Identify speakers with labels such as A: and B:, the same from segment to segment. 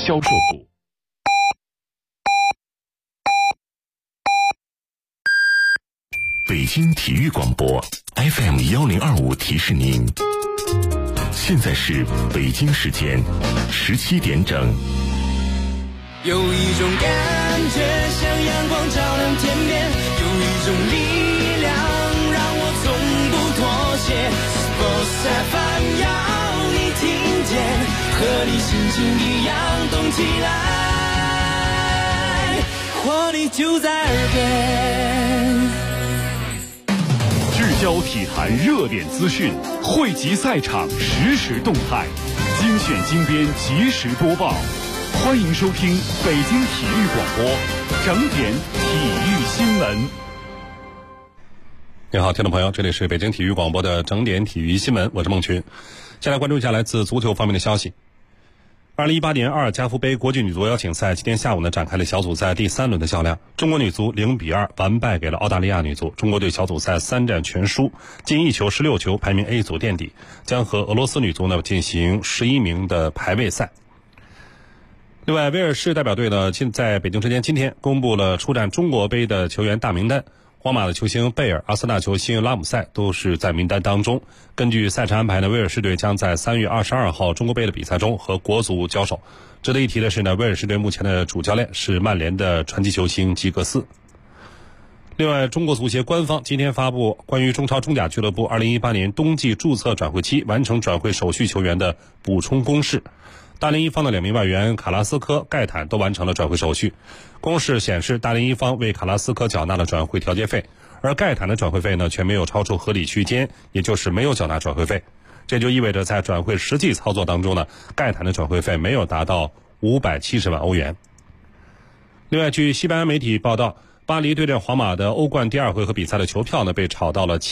A: 销售部。北京体育广播 FM1025 提示您，现在是北京时间17点整。
B: 有一种感觉像阳光照亮天边，有一种力量让我从不妥协。Sports FM 要你听见，和你心情一样动起来，活力就在耳边。
C: 聚焦体坛热点资讯，汇集赛场实时动态，精选精编及时播报。欢迎收听北京体育广播整点体育新闻。
D: 你好，听众朋友，这里是北京体育广播的整点体育新闻，我是孟群。先来关注一下来自足球方面的消息。2018年阿尔加夫杯国际女足邀请赛今天下午展开了小组赛第3轮的较量，中国女足0-2完败给了澳大利亚女足，中国队小组赛3战全输，进1球16球，排名 A 组垫底，将和俄罗斯女足进行11名的排位赛。另外，威尔士代表队在北京时间今天公布了出战中国杯的球员大名单，皇马的球星贝尔、阿森纳球星拉姆塞都是在名单当中。根据赛程安排威尔士队将在3月22号中国杯的比赛中和国足交手。值得一提的是威尔士队目前的主教练是曼联的传奇球星吉格斯。另外，中国足协官方今天发布关于中超中甲俱乐部2018年冬季注册转会期完成转会手续球员的补充公示。大连一方的2名外援卡拉斯科、盖坦都完成了转会手续。公示显示，大连一方为卡拉斯科缴纳了转会调节费，而盖坦的转会费却没有超出合理区间，也就是没有缴纳转会费。这就意味着在转会实际操作当中盖坦的转会费没有达到570万欧元。另外，据西班牙媒体报道，巴黎对阵皇马的欧冠第2回合比赛的球票被炒到了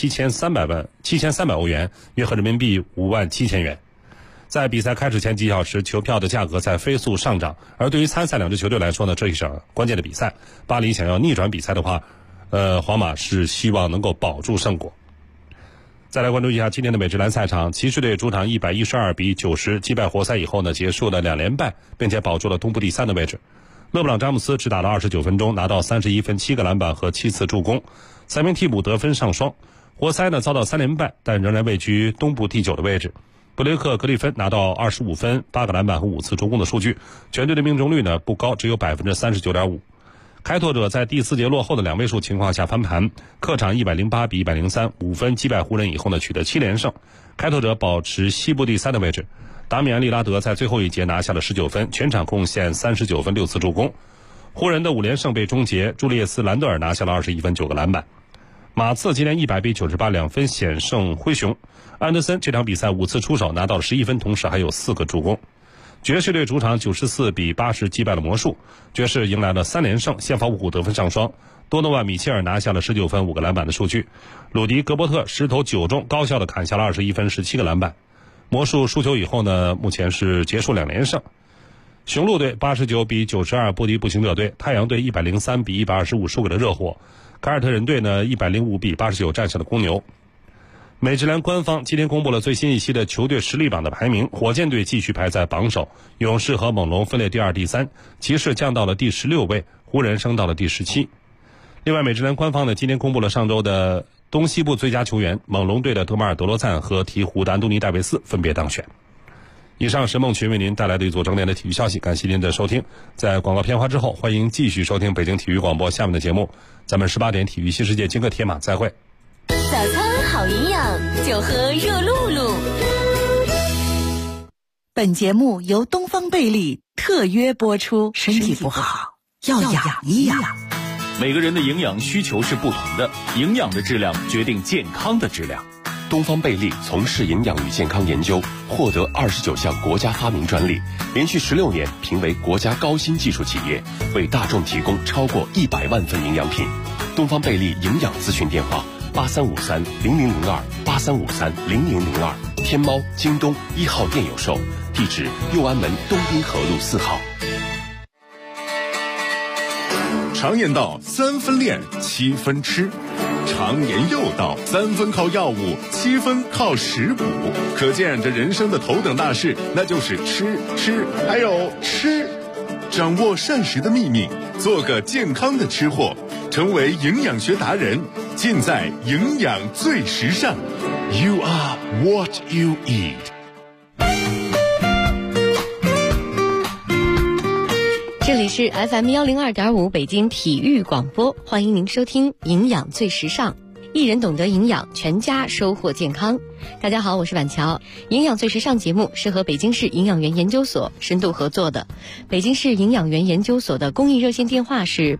D: 7300欧元，约合人民币57000元。在比赛开始前几小时，球票的价格在飞速上涨，而对于参赛2支球队来说这一场关键的比赛，巴黎想要逆转比赛的话，皇马是希望能够保住胜果。再来关注一下今天的美职篮赛场，骑士队主场112-90击败活塞以后结束了2连败，并且保住了东部第3的位置。勒布朗詹姆斯只打了29分钟，拿到31分、7个篮板和7次助攻，3名替补得分上双。活塞遭到3连败，但仍然位居东部第9的位置。布雷克·格里芬拿到25分、8个篮板和5次助攻的数据，全队的命中率不高，只有 39.5%。开拓者在第4节落后的2位数情况下翻盘，客场108-103 5分击败湖人以后取得7连胜，开拓者保持西部第3的位置。达米安·利拉德在最后一节拿下了19分，全场贡献39分、6次助攻。湖人的5连胜被终结，朱利叶斯·兰德尔拿下了21分、9个篮板。马刺今天100-98 2分险胜灰熊，安德森这场比赛5次出手拿到了11分，同时还有4个助攻。爵士队主场94-80击败了魔术，爵士迎来了3连胜，先发五虎得分上双，多诺万·米切尔拿下了19分、5个篮板的数据，鲁迪·格伯特10投9中，高效的砍下了21分、17个篮板。魔术输球以后目前是结束2连胜。雄鹿队89-92不敌步行者队，太阳队103-125输给了热火，凯尔特人队105-89战胜了公牛。美职篮官方今天公布了最新一期的球队实力榜的排名，火箭队继续排在榜首，勇士和猛龙分列第2、第3，骑士降到了第16位，湖人升到了第17。另外，美职篮官方今天公布了上周的东西部最佳球员，猛龙队的德马尔·德罗赞和鹈鹕的安东尼·戴维斯分别当选。以上是孟群为您带来的一组整点的体育消息，感谢您的收听。在广告片花之后，欢迎继续收听北京体育广播下面的节目。咱们18点体育新世界金课铁马再会。
E: 早餐好营养，就喝热露露。
F: 本节目由东方贝利特约播出。身体不好要养一养。
C: 每个人的营养需求是不同的，营养的质量决定健康的质量。
A: 东方贝利从事营养与健康研究，获得29项国家发明专利，连续16年评为国家高新技术企业，为大众提供超过100万份营养品。东方贝利营养咨询电话83530002 83530002，天猫、京东1号店有售，地址右安门东滨河路4号。
G: 常言道3分练7分吃，常言又道3分靠药物7分靠食补，可见这人生的头等大事那就是吃，还有吃。 掌握膳食的秘密，做个健康的吃货，成为营养学达人，尽在营养最时尚。
A: You are what you eat。
H: 这里是 FM 102.5北京体育广播，欢迎您收听营养最时尚，一人懂得营养，全家收获健康。大家好，我是婉乔。营养最时尚节目是和北京市营养员研究所深度合作的。北京市营养员研究所的公益热线电话是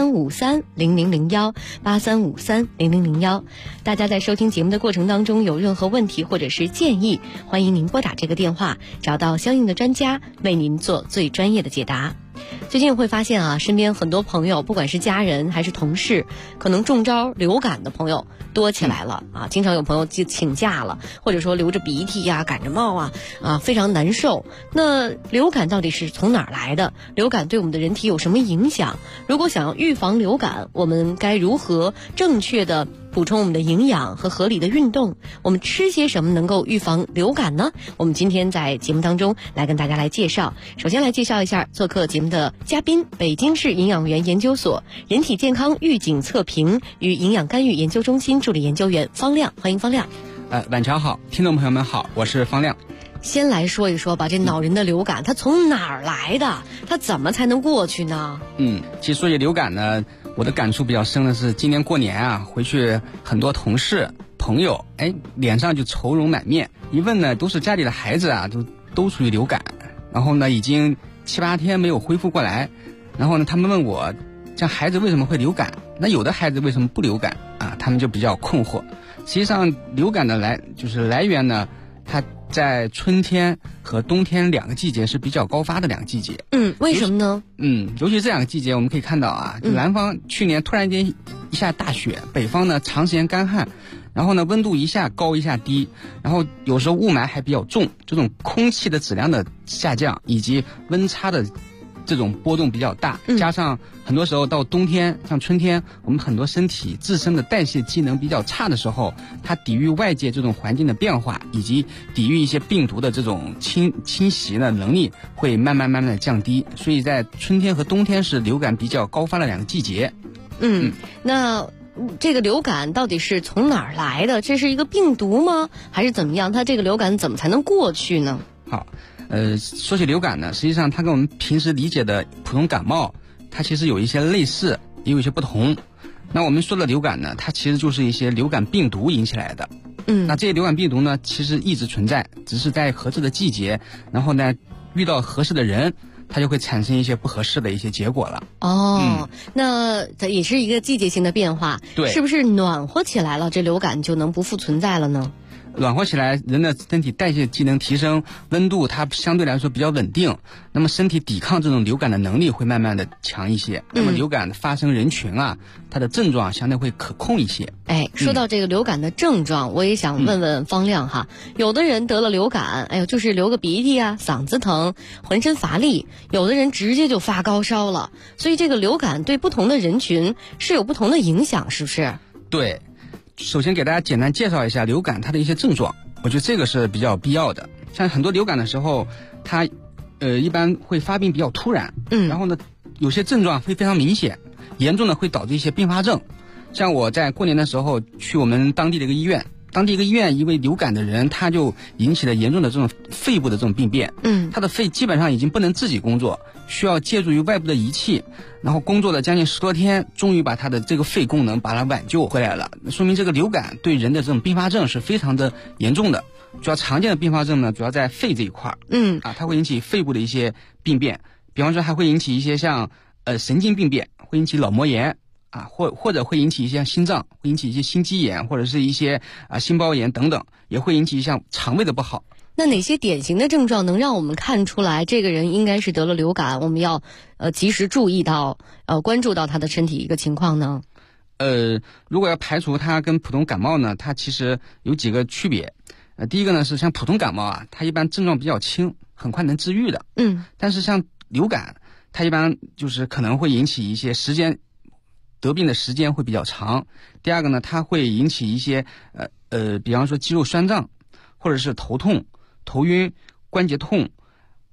H: 83530001，83530001。大家在收听节目的过程当中有任何问题或者是建议，欢迎您拨打这个电话，找到相应的专家为您做最专业的解答。最近会发现啊，身边很多朋友，不管是家人还是同事，可能中招流感的朋友多起来了啊！经常有朋友就请假了，或者说流着鼻涕呀、感着冒啊，非常难受。那流感到底是从哪儿来的？流感对我们的人体有什么影响？如果想要预防流感，我们该如何正确的补充我们的营养和合理的运动？我们吃些什么能够预防流感呢？我们今天在节目当中来跟大家来介绍。首先来介绍一下做客节目的嘉宾，北京市营养员研究所人体健康预警测评与营养干预研究中心助理研究员方亮，欢迎方亮。
I: 晚上好，听众朋友们好，我是方亮。
H: 先来说一说吧，这恼人的流感它从哪儿来的？它怎么才能过去呢？
I: 其实说起流感呢，我的感触比较深的是今年过年啊，回去很多同事朋友脸上就愁容满面，一问呢都是家里的孩子啊都属于流感，然后呢已经7、8天没有恢复过来，然后呢他们问我这孩子为什么会流感，那有的孩子为什么不流感啊？他们就比较困惑。实际上流感的来源呢，它在春天和冬天2个季节是比较高发的2个季节。
H: 为什么呢？
I: 尤其这2个季节我们可以看到啊，南方去年突然间一下大雪，北方呢长时间干旱，然后呢温度一下高一下低，然后有时候雾霾还比较重，这种空气的质量的下降以及温差的这种波动比较大，加上很多时候到冬天像春天，我们很多身体自身的代谢机能比较差的时候，它抵御外界这种环境的变化以及抵御一些病毒的这种侵袭的能力会慢慢的降低，所以在春天和冬天是流感比较高发的2个季节。
H: 那这个流感到底是从哪儿来的？这是一个病毒吗？还是怎么样？它这个流感怎么才能过去呢？
I: 好，说起流感呢，实际上它跟我们平时理解的普通感冒，它其实有一些类似，也有一些不同。那我们说的流感呢，它其实就是一些流感病毒引起来的。那这些流感病毒呢，其实一直存在，只是在合适的季节，然后呢，遇到合适的人，它就会产生一些不合适的一些结果了。
H: 那它也是一个季节性的变化。
I: 对，
H: 是不是暖和起来了，这流感就能不复存在了呢？
I: 暖和起来，人的身体代谢机能提升，温度它相对来说比较稳定，那么身体抵抗这种流感的能力会慢慢的强一些。那么流感发生人群啊，它的症状相对会可控一些。
H: 说到这个流感的症状，我也想问问方亮哈，有的人得了流感，就是流个鼻涕啊，嗓子疼，浑身乏力；有的人直接就发高烧了。所以这个流感对不同的人群是有不同的影响，是不是？
I: 对。首先给大家简单介绍一下流感它的一些症状，我觉得这个是比较必要的。像很多流感的时候，它一般会发病比较突然，然后呢有些症状会非常明显，严重的会导致一些并发症。像我在过年的时候去我们当地的一个医院，一位流感的人，他就引起了严重的这种肺部的这种病变。他的肺基本上已经不能自己工作，需要借助于外部的仪器，然后工作了将近10多天，终于把他的这个肺功能把它挽救回来了。说明这个流感对人的这种并发症是非常的严重的。主要常见的并发症呢，主要在肺这一块。它会引起肺部的一些病变，比方说还会引起一些像神经病变，会引起脑膜炎。或者会引起一些心脏，会引起一些心肌炎，或者是一些心包炎等等，也会引起像肠胃的不好。
H: 那哪些典型的症状能让我们看出来这个人应该是得了流感？我们要及时注意到关注到他的身体一个情况呢？
I: 如果要排除它跟普通感冒呢，它其实有几个区别。第一个呢是像普通感冒啊，它一般症状比较轻，很快能治愈的。但是像流感，它一般就是可能会引起一些得病的时间会比较长。第二个呢，它会引起一些比方说肌肉酸胀，或者是头痛、头晕、关节痛，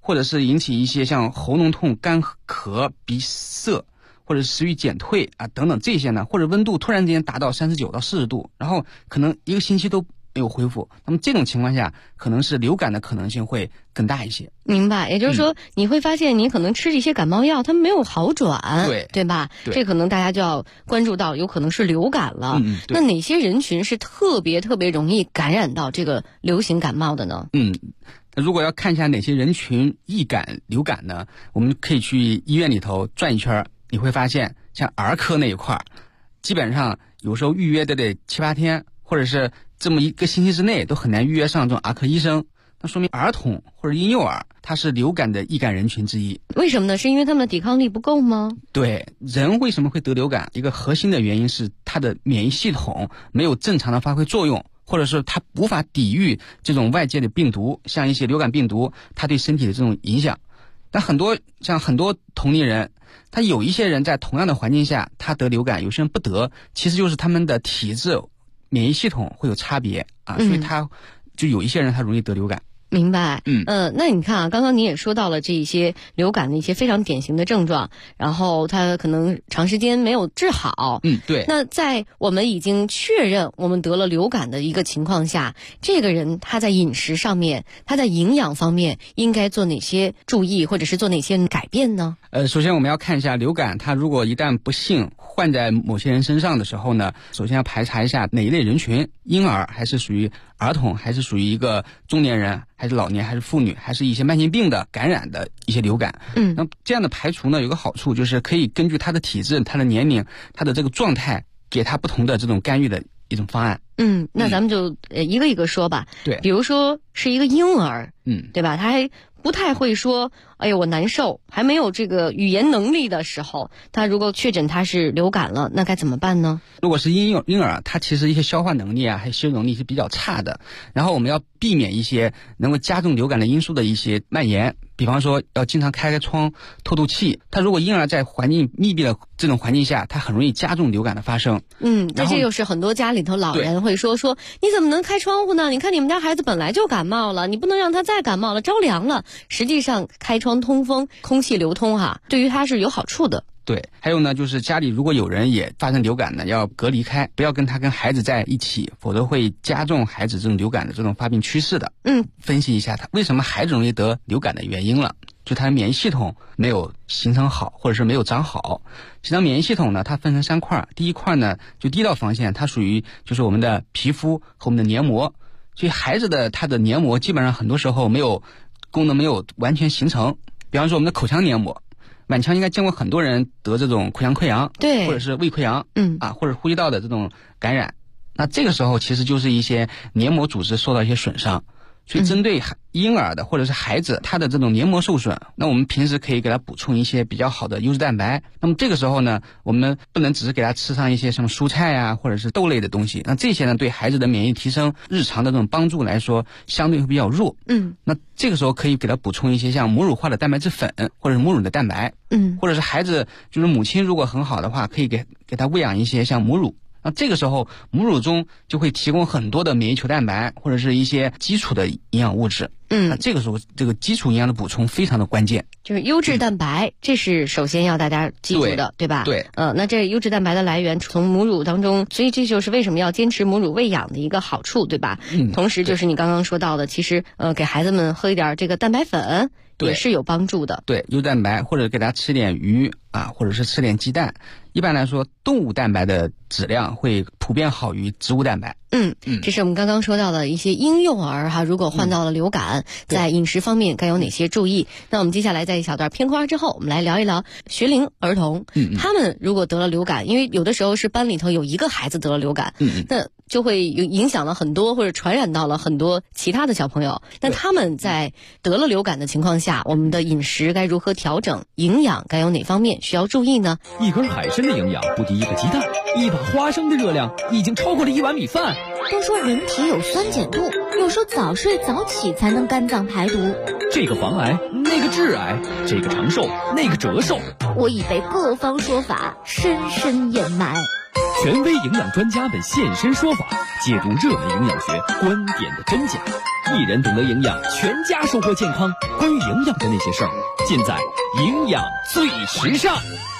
I: 或者是引起一些像喉咙痛、干咳、鼻塞，或者食欲减退啊等等这些呢，或者温度突然之间达到39到40度，然后可能1个星期都没有恢复，那么这种情况下可能是流感的可能性会更大一些。
H: 明白，也就是说你会发现你可能吃这些感冒药它没有好转，对吧？这可能大家就要关注到有可能是流感了。那哪些人群是特别容易感染到这个流行感冒的呢？
I: 如果要看一下哪些人群易感流感呢，我们可以去医院里头转一圈，你会发现像儿科那一块基本上有时候预约得7、8天，或者是这么1个星期之内都很难预约上这种儿科医生，那说明儿童或者婴幼儿它是流感的易感人群之一。
H: 为什么呢？是因为他们的抵抗力不够吗？
I: 对，人为什么会得流感？一个核心的原因是他的免疫系统没有正常的发挥作用，或者是他无法抵御这种外界的病毒，像一些流感病毒它对身体的这种影响。但很多同龄人，他有一些人在同样的环境下他得流感，有些人不得，其实就是他们的体质免疫系统会有差别啊，所以他就有一些人他容易得流感。
H: 明白。那你看啊，刚刚你也说到了这一些流感的一些非常典型的症状，然后他可能长时间没有治好。
I: 对。
H: 那在我们已经确认我们得了流感的一个情况下，这个人他在饮食上面，他在营养方面应该做哪些注意，或者是做哪些改变呢？
I: 首先我们要看一下流感，它如果一旦不幸患在某些人身上的时候呢，首先要排查一下哪一类人群，婴儿还是属于儿童，还是属于一个中年人，还是老年，还是妇女，还是一些慢性病的感染的一些流感。那这样的排除呢，有个好处就是可以根据他的体质、他的年龄、他的这个状态，给他不同的这种干预的一种方案。
H: 那咱们就一个一个说吧。
I: 对，
H: 比如说是一个婴儿，对吧？他还不太会说，哎呀我难受，还没有这个语言能力的时候，他如果确诊他是流感了，那该怎么办呢？
I: 如果是婴儿，他其实一些消化能力啊，还有吸收能力是比较差的，然后我们要避免一些能够加重流感的因素的一些蔓延，比方说要经常开窗透气。他如果婴儿在环境密闭的这种环境下，他很容易加重流感的发生。
H: 那这又是很多家里头老人会说你怎么能开窗户呢？你看你们家孩子本来就感冒了，你不能让他再感冒了，着凉了。实际上开窗通风，空气流通对于他是有好处的。
I: 对，还有呢，就是家里如果有人也发生流感呢，要隔离开，不要跟孩子在一起，否则会加重孩子这种流感的这种发病趋势的。分析一下他为什么孩子容易得流感的原因了，就他的免疫系统没有形成好，或者是没有长好。实际上免疫系统呢，它分成3块，第一块呢就第一道防线，它属于就是我们的皮肤和我们的黏膜，所以孩子的他的黏膜基本上很多时候功能没有完全形成。比方说我们的口腔黏膜，满腔应该见过很多人得这种口腔溃疡，
H: 对，
I: 或者是胃溃疡，或者呼吸道的这种感染。那这个时候其实就是一些黏膜组织受到一些损伤。所以针对婴儿的或者是孩子他的这种黏膜受损，那我们平时可以给他补充一些比较好的优质蛋白。那么这个时候呢，我们不能只是给他吃上一些什么蔬菜啊或者是豆类的东西，那这些呢对孩子的免疫提升日常的这种帮助来说相对会比较弱。那这个时候可以给他补充一些像母乳化的蛋白质粉或者是母乳的蛋白，或者是孩子就是母亲如果很好的话，可以给他喂养一些像母乳。那这个时候母乳中就会提供很多的免疫球蛋白或者是一些基础的营养物质。那这个时候这个基础营养的补充非常的关键，
H: 就是优质蛋白，这是首先要大家记住的， 对吧？
I: 对。
H: 那这优质蛋白的来源从母乳当中，所以这就是为什么要坚持母乳喂养的一个好处，对吧？同时就是你刚刚说到的，其实给孩子们喝一点这个蛋白粉也是有帮助的。
I: 对，优质蛋白或者给他吃点鱼或者是吃点鸡蛋。一般来说动物蛋白的质量会普遍好于植物蛋白。
H: 这是我们刚刚说到的一些婴幼儿如果患到了流感，在饮食方面该有哪些注意。那我们接下来在一小段片花之后，我们来聊一聊学龄儿童。他们如果得了流感，因为有的时候是班里头有一个孩子得了流感，那就会影响了很多或者传染到了很多其他的小朋友。那他们在得了流感的情况下，我们的饮食该如何调整，营养该有哪方面需要注意呢？
J: 一根海参的营养不敌一个鸡蛋，一把花生的热量已经超过了1碗米饭。
K: 都说人体有酸碱度，有时候早睡早起才能肝脏排毒。
J: 这个防癌，那个致癌，这个长寿，那个折寿。
K: 我已被各方说法深深掩埋。
J: 权威营养专家们现身说法，解读热门营养学观点的真假。一人懂得营养，全家收获健康。关于营养的那些事儿，尽在营养最时尚。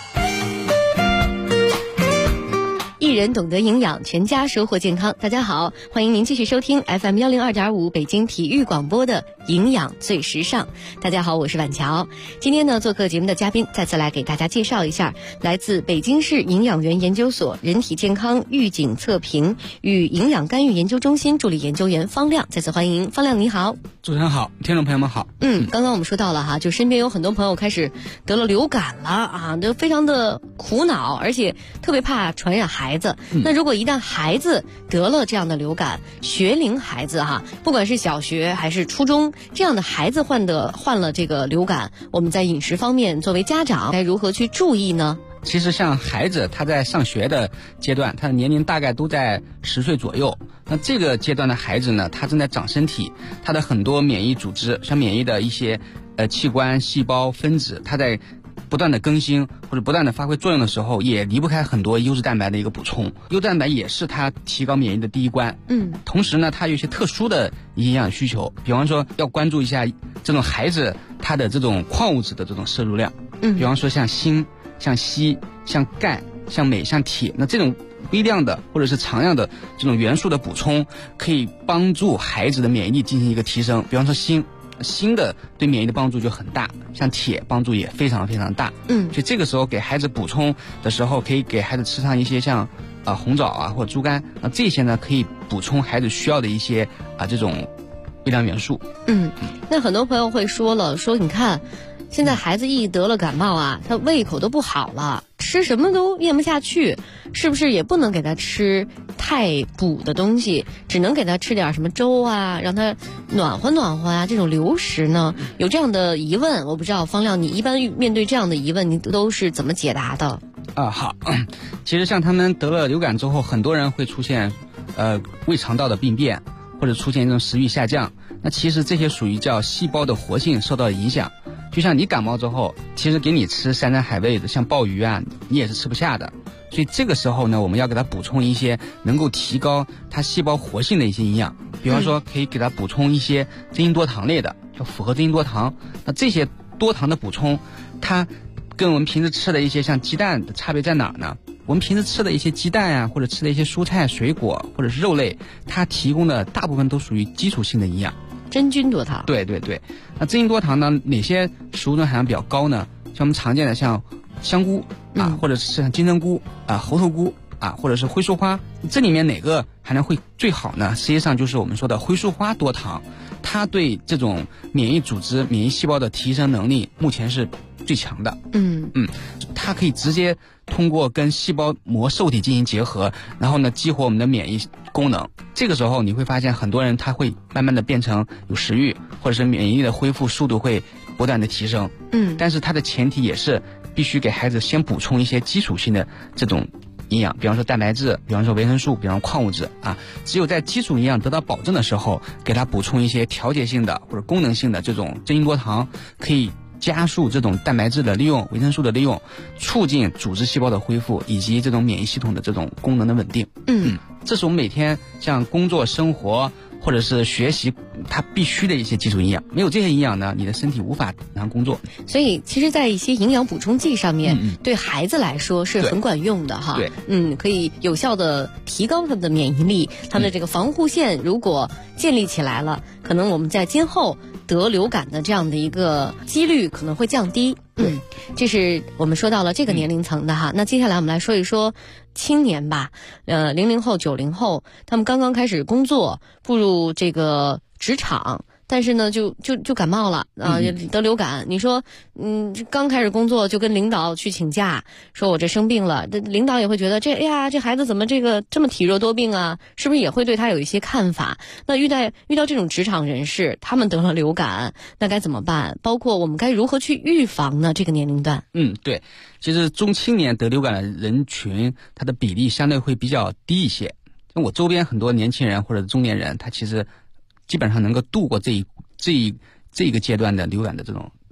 H: 一人懂得营养，全家收获健康。大家好，欢迎您继续收听 FM 102.5北京体育广播的营养最时尚。大家好，我是婉乔。今天呢，做客节目的嘉宾再次来给大家介绍一下，来自北京市营养员研究所人体健康预警测评与营养干预研究中心助理研究员方亮。再次欢迎方亮，你好。
I: 主持人好，听众朋友们好。
H: 刚刚我们说到了哈，就身边有很多朋友开始得了流感了啊，都非常的苦恼，而且特别怕传染孩子。那如果一旦孩子得了这样的流感，学龄孩子哈，不管是小学还是初中，这样的孩子患了这个流感，我们在饮食方面作为家长该如何去注意呢？
I: 其实像孩子他在上学的阶段，他的年龄大概都在10岁左右。那这个阶段的孩子呢，他正在长身体，他的很多免疫组织，像免疫的一些器官、细胞、分子，他在不断的更新或者不断的发挥作用的时候，也离不开很多优质蛋白的一个补充。优质蛋白也是它提高免疫的第一关。同时呢，它有一些特殊的营养需求，比方说要关注一下这种孩子他的这种矿物质的这种摄入量。比方说像锌、像硒、像钙、像镁、像铁，那这种微量的或者是常量的这种元素的补充，可以帮助孩子的免疫力进行一个提升。比方说锌的对免疫的帮助就很大，像铁帮助也非常非常大。所以这个时候给孩子补充的时候，可以给孩子吃上一些像红枣啊或者猪肝，那这些呢可以补充孩子需要的一些这种微量元素。
H: 那很多朋友会说你看现在孩子一得了感冒啊，他胃口都不好了，吃什么都咽不下去，是不是也不能给他吃太补的东西，只能给他吃点什么粥啊，让他暖和暖和啊，这种流食呢？有这样的疑问，我不知道方亮，你一般面对这样的疑问，你都是怎么解答的？
I: 好，其实像他们得了流感之后，很多人会出现胃肠道的病变，或者出现一种食欲下降。那其实这些属于叫细胞的活性受到了影响。就像你感冒之后，其实给你吃山珍海味的，像鲍鱼啊，你也是吃不下的。所以这个时候呢，我们要给它补充一些能够提高它细胞活性的一些营养，比方说可以给它补充一些真因多糖类的，叫复合真因多糖。那这些多糖的补充，它跟我们平时吃的一些像鸡蛋的差别在哪儿呢？我们平时吃的一些鸡蛋啊，或者吃的一些蔬菜、水果或者是肉类，它提供的大部分都属于基础性的营养。
H: 真菌多糖。
I: 对。那真菌多糖呢，哪些食物中含量比较高呢？像我们常见的像香菇或者是像金针菇猴头菇或者是灰树花，这里面哪个含量会最好呢？实际上就是我们说的灰树花多糖，它对这种免疫组织、免疫细胞的提升能力目前是最强的。它可以直接通过跟细胞膜受体进行结合，然后呢激活我们的免疫功能。这个时候你会发现很多人他会慢慢的变成有食欲，或者是免疫力的恢复速度会不断的提升。但是它的前提也是必须给孩子先补充一些基础性的这种营养，比方说蛋白质，比方说维生素，比方说矿物质只有在基础营养得到保证的时候，给他补充一些调节性的或者功能性的这种真因多糖，可以加速这种蛋白质的利用、维生素的利用，促进组织细胞的恢复，以及这种免疫系统的这种功能的稳定。这是我们每天像工作、生活或者是学习它必须的一些基础营养，没有这些营养呢，你的身体无法正常工作。
H: 所以其实在一些营养补充剂上面，对孩子来说是很管用的哈。可以有效的提高他们的免疫力，他们的这个防护线如果建立起来了，可能我们在今后得流感的这样的一个几率可能会降低。这是我们说到了这个年龄层的哈。那接下来我们来说一说青年吧，00后、90后，他们刚刚开始工作，步入这个职场，但是呢就感冒了得流感。你说刚开始工作就跟领导去请假，说我这生病了，这领导也会觉得这孩子怎么这么体弱多病啊，是不是也会对他有一些看法？那遇到这种职场人士，他们得了流感，那该怎么办？包括我们该如何去预防呢？这个年龄段
I: 对，其实中青年得流感的人群，它的比例相对会比较低一些。我周边很多年轻人或者中年人，他其实基本上能够度过这一个阶段的流感的这种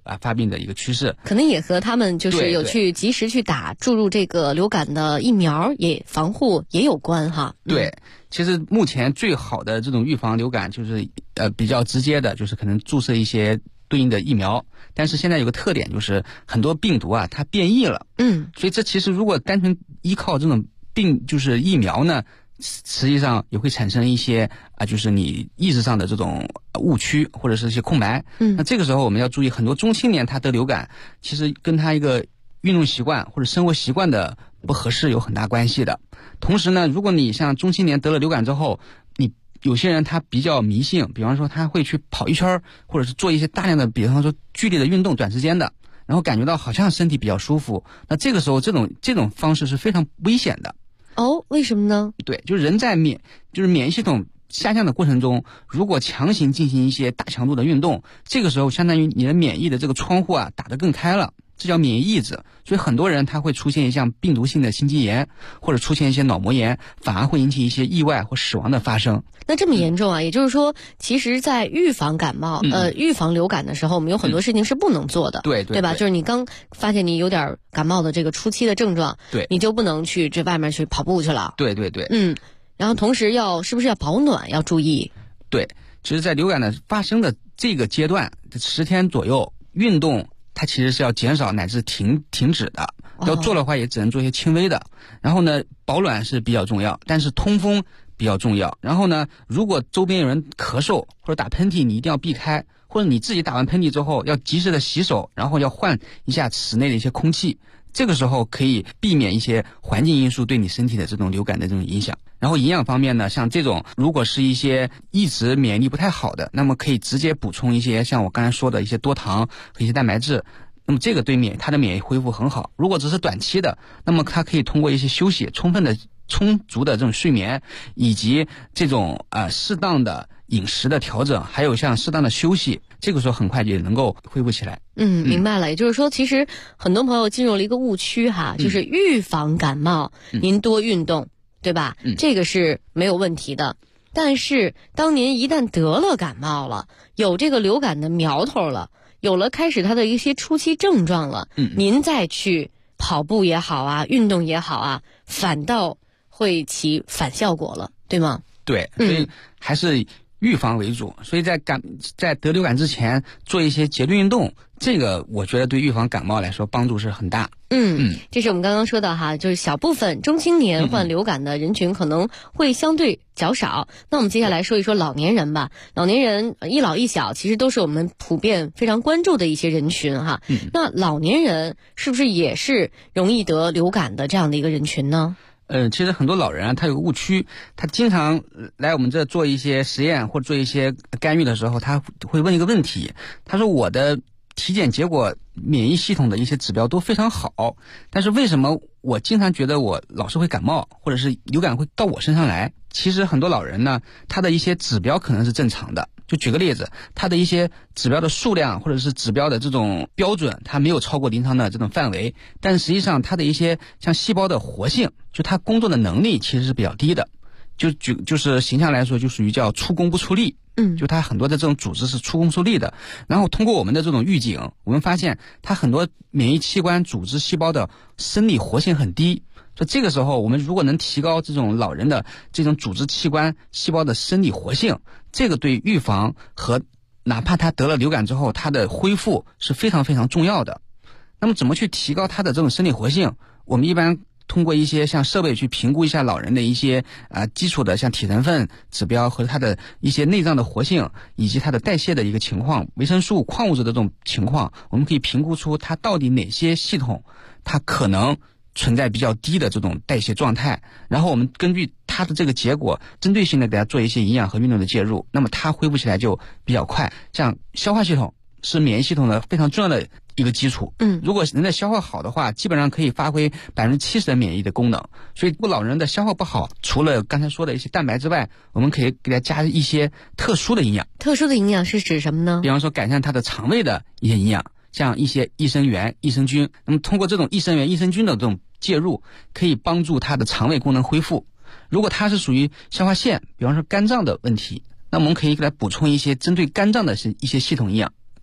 I: 发病的一个趋势。
H: 可能也和他们就是有去及时去注入这个流感的疫苗也防护也有关哈。
I: 对，其实目前最好的这种预防流感就是比较直接的，就是可能注射一些对应的疫苗。但是现在有个特点，就是很多病毒啊它变异了，所以这其实如果单纯依靠这种就是疫苗呢，实际上也会产生一些就是你意识上的这种误区或者是一些空白。那这个时候我们要注意，很多中青年他得流感，其实跟他一个运动习惯或者生活习惯的不合适有很大关系的。同时呢，如果你像中青年得了流感之后，你有些人他比较迷信，比方说他会去跑一圈，或者是做一些大量的比方说剧烈的运动，短时间的，然后感觉到好像身体比较舒服，那这个时候这种方式是非常危险的。
H: 哦，为什么呢？
I: 对，就是人在免疫系统下降的过程中，如果强行进行一些大强度的运动，这个时候相当于你的免疫的这个窗户打得更开了，这叫免疫抑制。所以很多人他会出现像病毒性的心肌炎，或者出现一些脑膜炎，反而会引起一些意外或死亡的发生。
H: 那这么严重啊？也就是说，其实在预防感冒预防流感的时候，我们有很多事情是不能做的，对吧？就是你刚发现你有点感冒的这个初期的症状，
I: 对，
H: 你就不能去这外面去跑步去了。
I: 对，
H: 然后同时是不是要保暖要注意？
I: 对，其实在流感的发生的这个阶段10天左右，运动它其实是要减少乃至停止的，要做的话也只能做一些轻微的。然后呢，保暖是比较重要，但是通风比较重要。然后呢，如果周边有人咳嗽或者打喷嚏，你一定要避开，或者你自己打完喷嚏之后要及时的洗手，然后要换一下室内的一些空气，这个时候可以避免一些环境因素对你身体的这种流感的这种影响。然后营养方面呢，像这种如果是一些一直免疫力不太好的，那么可以直接补充一些像我刚才说的一些多糖和一些蛋白质，那么这个对它的免疫恢复很好。如果只是短期的，那么它可以通过一些休息、充足的这种睡眠，以及这种适当的饮食的调整，还有像适当的休息，这个时候很快也能够恢复起来。
H: 明白了。也就是说，其实很多朋友进入了一个误区哈，就是预防感冒，您多运动，对吧？这个是没有问题的。但是当您一旦得了感冒了，有这个流感的苗头了，有了开始它的一些初期症状了，您再去跑步也好啊，运动也好啊，反倒会起反效果了，对吗？
I: 对，所以还是预防为主。所以在得流感之前做一些节律运动，这个我觉得对预防感冒来说帮助是很大。
H: 这是我们刚刚说的哈，就是小部分中青年患流感的人群可能会相对较少。那我们接下来说一说老年人吧。老年人一老一小其实都是我们普遍非常关注的一些人群哈。那老年人是不是也是容易得流感的这样的一个人群呢？
I: 其实很多老人他有个误区，他经常来我们这做一些实验或者做一些干预的时候，他会问一个问题，他说我的体检结果免疫系统的一些指标都非常好，但是为什么我经常觉得我老是会感冒，或者是流感会到我身上来？其实很多老人呢，他的一些指标可能是正常的。就举个例子，他的一些指标的数量或者是指标的这种标准，它没有超过临床的这种范围，但实际上他的一些像细胞的活性，就他工作的能力其实是比较低的。就是形象来说，就属于叫出工不出力。就它很多的这种组织是出工不出力的。然后通过我们的这种预警，我们发现它很多免疫器官组织细胞的生理活性很低。所以这个时候，我们如果能提高这种老人的这种组织器官细胞的生理活性，这个对预防和哪怕他得了流感之后，他的恢复是非常非常重要的。那么怎么去提高他的这种生理活性？我们一般通过一些像设备去评估一下老人的一些基础的像体成分指标和他的一些内脏的活性，以及他的代谢的一个情况、维生素、矿物质的这种情况，我们可以评估出他到底哪些系统他可能存在比较低的这种代谢状态，然后我们根据他的这个结果，针对性的给他做一些营养和运动的介入，那么他恢复起来就比较快。像消化系统是免疫系统的非常重要的一个基础。如果人的消化好的话，基本上可以发挥70%的免疫的功能。所以如果老人的消化不好，除了刚才说的一些蛋白之外，我们可以给他加一些特殊的营养。
H: 特殊的营养是指什么呢？
I: 比方说改善他的肠胃的一些营养，像一些益生元、益生菌。那么通过这种益生元、益生菌的这种介入，可以帮助他的肠胃功能恢复。如果他是属于消化腺，比方说肝脏的问题，那我们可以给他补充一些针对肝脏的一些系统营养。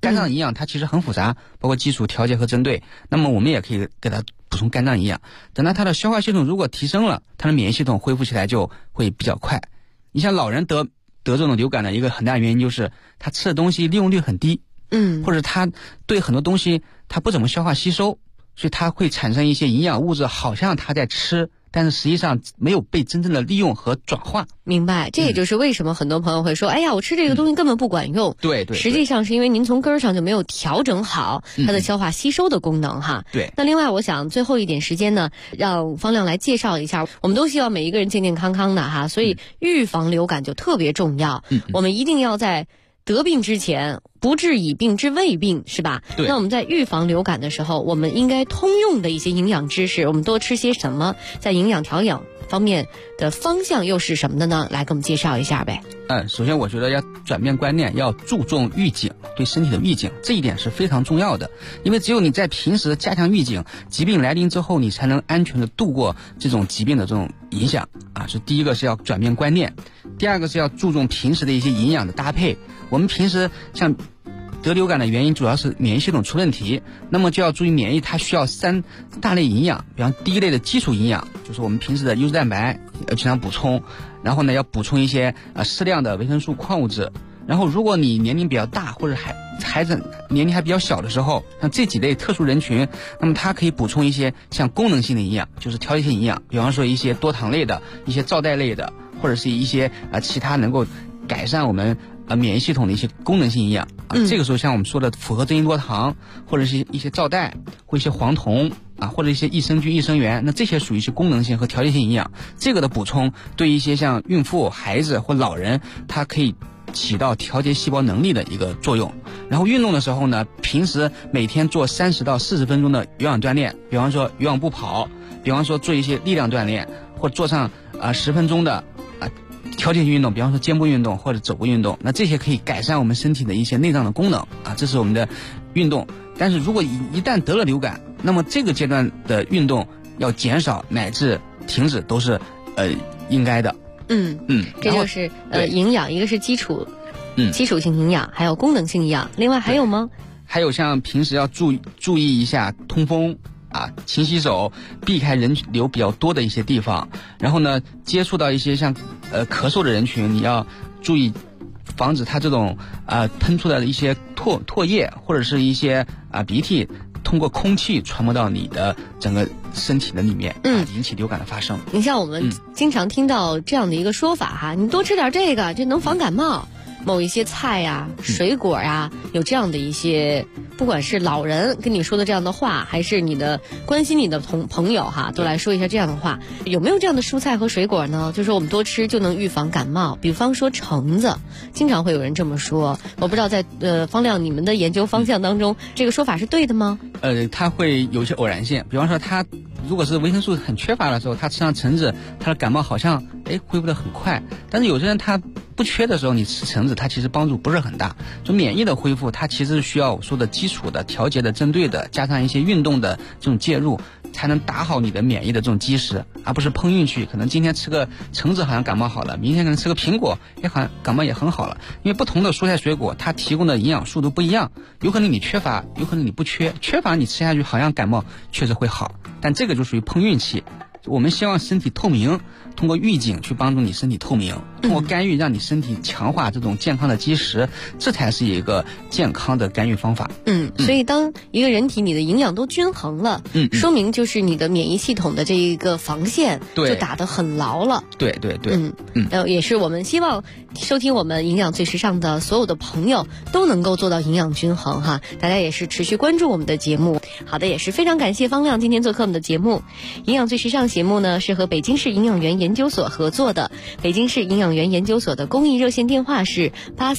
I: 肝脏营养它其实很复杂，包括基础、调节和针对。那么我们也可以给它补充肝脏营养。等到它的消化系统如果提升了，它的免疫系统恢复起来就会比较快。你像老人得这种流感的一个很大原因就是他吃的东西利用率很低，或者他对很多东西他不怎么消化吸收，所以他会产生一些营养物质，好像他在吃，但是实际上没有被真正的利用和转化。
H: 明白，这也就是为什么很多朋友会说，哎呀，我吃这个东西根本不管用。
I: 对，
H: 实际上是因为您从根儿上就没有调整好它的消化吸收的功能哈。
I: 对。
H: 那另外，我想最后一点时间呢，让方亮来介绍一下，我们都希望每一个人健健康康的哈，所以预防流感就特别重要。我们一定要在得病之前不治已病之未病，是吧？
I: 对。
H: 那我们在预防流感的时候，我们应该通用的一些营养知识，我们多吃些什么，在营养调养方面的方向又是什么的呢？来给我们介绍一下呗。
I: 首先我觉得要转变观念，要注重预警，对身体的预警，这一点是非常重要的。因为只有你在平时加强预警，疾病来临之后，你才能安全的度过这种疾病的这种影响啊。是第一个是要转变观念，第二个是要注重平时的一些营养的搭配。我们平时像得流感的原因主要是免疫系统出问题，那么就要注意免疫它需要3大类营养，比方第一类的基础营养，就是我们平时的优质蛋白要经常补充，然后呢要补充一些适量的维生素、矿物质。然后如果你年龄比较大或者孩子年龄还比较小的时候，像这几类特殊人群，那么它可以补充一些像功能性的营养，就是调节性营养，比方说一些多糖类的、一些皂带类的，或者是一些其他能够改善我们免疫系统的一些功能性营养这个时候像我们说的复合真因多糖，或者是一些皂带，或一些黄酮或者一些益生菌、益生元，那这些属于是功能性和调节性营养。这个的补充对一些像孕妇、孩子或老人，它可以起到调节细胞能力的一个作用。然后运动的时候呢，平时每天做30到40分钟的有氧锻炼，比方说有氧步跑，比方说做一些力量锻炼，或做上10分钟的调节性运动，比方说肩部运动或者肘部运动，那这些可以改善我们身体的一些内脏的功能这是我们的运动。但是如果一旦得了流感，那么这个阶段的运动要减少乃至停止都是应该的。
H: 这就是营养，一个是基础性营养，还有功能性营养。另外还有吗？
I: 还有像平时要注意一下通风勤洗手，避开人流比较多的一些地方。然后呢，接触到一些像咳嗽的人群，你要注意防止他这种喷出来的一些唾液或者是一些鼻涕通过空气传播到你的整个身体的里面，引起流感的发生。
H: 你像我们经常听到这样的一个说法哈，你多吃点这个，这能防感冒。某一些菜呀、水果呀，有这样的一些，不管是老人跟你说的这样的话，还是你的关心你的朋友哈，都来说一下这样的话。有没有这样的蔬菜和水果呢？就是我们多吃就能预防感冒。比方说橙子，经常会有人这么说。我不知道在方亮你们的研究方向当中，这个说法是对的吗？
I: 它会有一些偶然性。比方说它如果是维生素很缺乏的时候，他吃上橙子，他的感冒好像恢复得很快。但是有些人他不缺的时候，你吃橙子，它其实帮助不是很大。就免疫的恢复，它其实需要我说的基础的、调节的、针对的，加上一些运动的这种介入，才能打好你的免疫的这种基石，而不是碰运气。可能今天吃个橙子好像感冒好了，明天可能吃个苹果好像感冒也很好了。因为不同的蔬菜水果，它提供的营养素都不一样，有可能你缺乏，有可能你不缺。缺乏你吃下去好像感冒确实会好，但这个就属于碰运气。我们希望身体透明，通过预警去帮助你身体透明，通过干预让你身体强化这种健康的基石，这才是一个健康的干预方法。
H: 所以当一个人体你的营养都均衡了，说明就是你的免疫系统的这一个防线就打得很牢了。
I: 对，
H: 也是我们希望收听我们营养最时尚的所有的朋友都能够做到营养均衡哈。大家也是持续关注我们的节目。好的，也是非常感谢方亮今天做客我们的节目。营养最时尚节目呢是和北京市营养员研究所合作的，北京市营养员研究所的公益热线电话是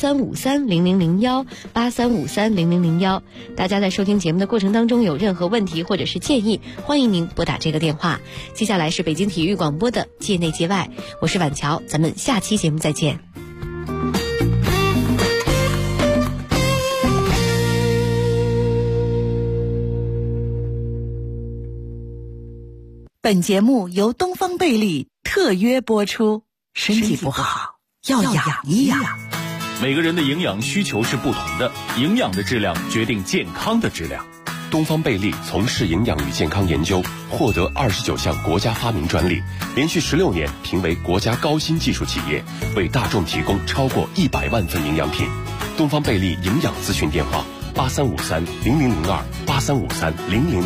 H: 83530001，83530001。大家在收听节目的过程当中有任何问题或者是建议，欢迎您拨打这个电话。接下来是北京体育广播的界内界外，我是婉乔，咱们下期节目再见。
F: 本节目由东方贝利特约播出。身体不好要养一养。
J: 每个人的营养需求是不同的，营养的质量决定健康的质量。
A: 东方贝利从事营养与健康研究，获得29项国家发明专利，连续16年评为国家高新技术企业，为大众提供超过100万份营养品。东方贝利营养咨询电话：83530002，83530002。